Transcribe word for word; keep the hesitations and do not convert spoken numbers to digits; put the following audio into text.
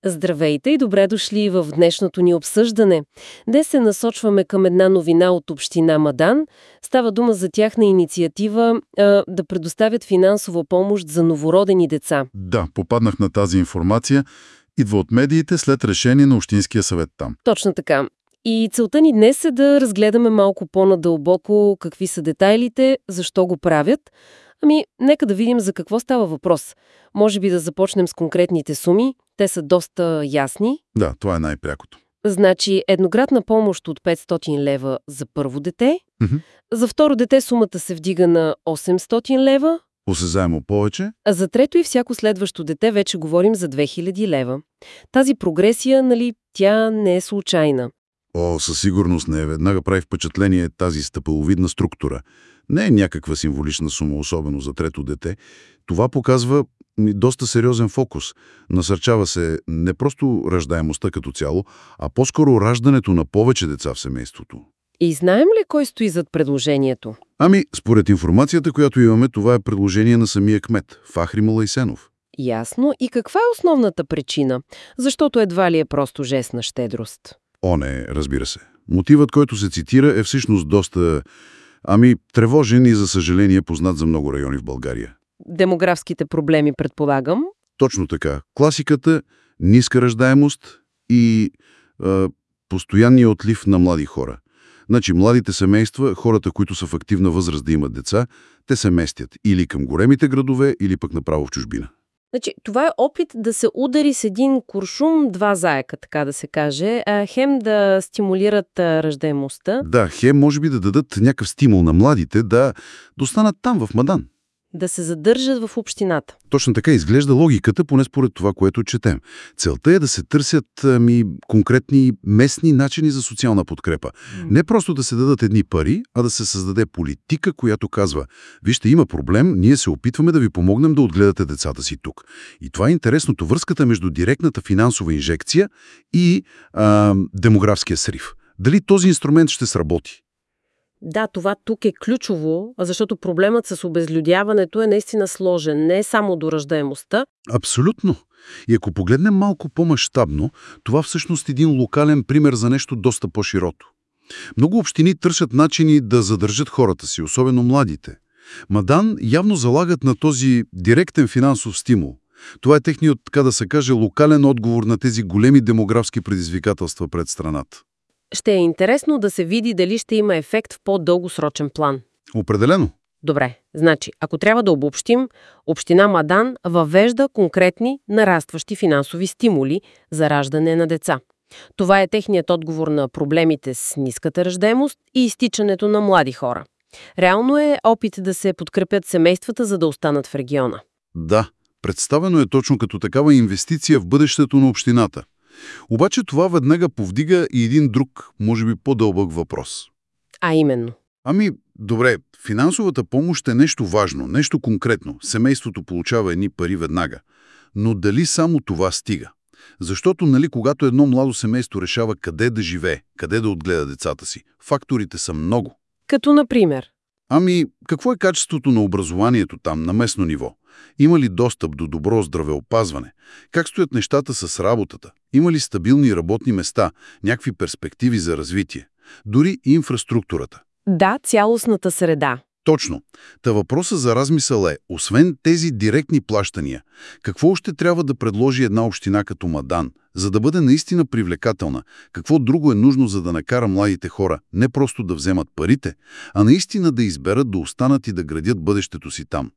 Здравейте и добре дошли в днешното ни обсъждане. Днес се насочваме към една новина от община Мадан. Става дума за тяхна инициатива а, да предоставят финансова помощ за новородени деца. Да, попаднах на тази информация. Идва от медиите след решение на Общинския съвет там. Точно така. И целта ни днес е да разгледаме малко по-надълбоко какви са детайлите, защо го правят. Ами, нека да видим за какво става въпрос. Може би да започнем с конкретните суми. Те са доста ясни. Да, това е най-прякото. Значи, еднократна помощ от петстотин лева за първо дете. Мгм. За второ дете сумата се вдига на осемстотин лева, Осезаемо повече. а за трето и всяко следващо дете вече говорим за две хиляди лева. Тази прогресия, нали, тя не е случайна. О, със сигурност не е. Веднага прави впечатление тази стъпаловидна структура. Не е някаква символична сума, особено за трето дете. Това показва м, доста сериозен фокус. Насърчава се не просто раждаемостта като цяло, а по-скоро раждането на повече деца в семейството. И знаем ли кой стои зад предложението? Ами, според информацията, която имаме, това е предложение на самия кмет, Фахри Малайсенов. Ясно. И каква е основната причина? Защото едва ли е просто жест на щедрост. О, не, разбира се. Мотивът, който се цитира, е всъщност доста, ами, тревожен и, за съжаление, познат за много райони в България. Демографските проблеми, предполагам. Точно така. Класиката, ниска раждаемост и а, постоянния отлив на млади хора. Значи, младите семейства, хората, които са в активна възраст да имат деца, те се местят или към големите градове, или пък направо в чужбина. Значи, това е опит да се удари с един куршум два заека, така да се каже. А, хем да стимулират а, раждаемостта, Да, хем може би да дадат някакъв стимул на младите да достанат там, в Мадан. да се задържат в общината. Точно така изглежда логиката, поне според това, което четем. Целта е да се търсят ами, конкретни местни начини за социална подкрепа. Не просто да се дадат едни пари, а да се създаде политика, която казва: вижте, има проблем, ние се опитваме да ви помогнем да отгледате децата си тук. И това е интересното, връзката между директната финансова инжекция и а, демографския срив. Дали този инструмент ще сработи? Да, това тук е ключово, защото проблемът с обезлюдяването е наистина сложен, не е само до раждаемостта. Абсолютно. И ако погледнем малко по-мащабно, това всъщност е един локален пример за нещо доста по-широко. Много общини търсят начини да задържат хората си, особено младите. Мадан явно залагат на този директен финансов стимул. Това е техният, така да се каже, локален отговор на тези големи демографски предизвикателства пред страната. Ще е интересно да се види дали ще има ефект в по-дългосрочен план. Определено. Добре, значи, ако трябва да обобщим, община Мадан въвежда конкретни нарастващи финансови стимули за раждане на деца. Това е техният отговор на проблемите с ниската раждаемост и изтичането на млади хора. Реално е опит да се подкрепят семействата, за да останат в региона. Да, представено е точно като такава инвестиция в бъдещето на общината. Обаче това веднага повдига и един друг, може би по-дълбък въпрос. А именно. Ами, добре, финансовата помощ е нещо важно, нещо конкретно. Семейството получава едни пари веднага. Но дали само това стига? Защото, нали, когато едно младо семейство решава къде да живее, къде да отгледа децата си, факторите са много. Като например. Ами, какво е качеството на образованието там, на местно ниво? Има ли достъп до добро здравеопазване? Как стоят нещата с работата? Има ли стабилни работни места, някакви перспективи за развитие? Дори и инфраструктурата. Да, цялостната среда. Точно. Та въпросът за размисъл е, освен тези директни плащания, какво още трябва да предложи една община като Мадан, за да бъде наистина привлекателна? Какво друго е нужно, за да накара младите хора не просто да вземат парите, а наистина да изберат да останат и да градят бъдещето си там?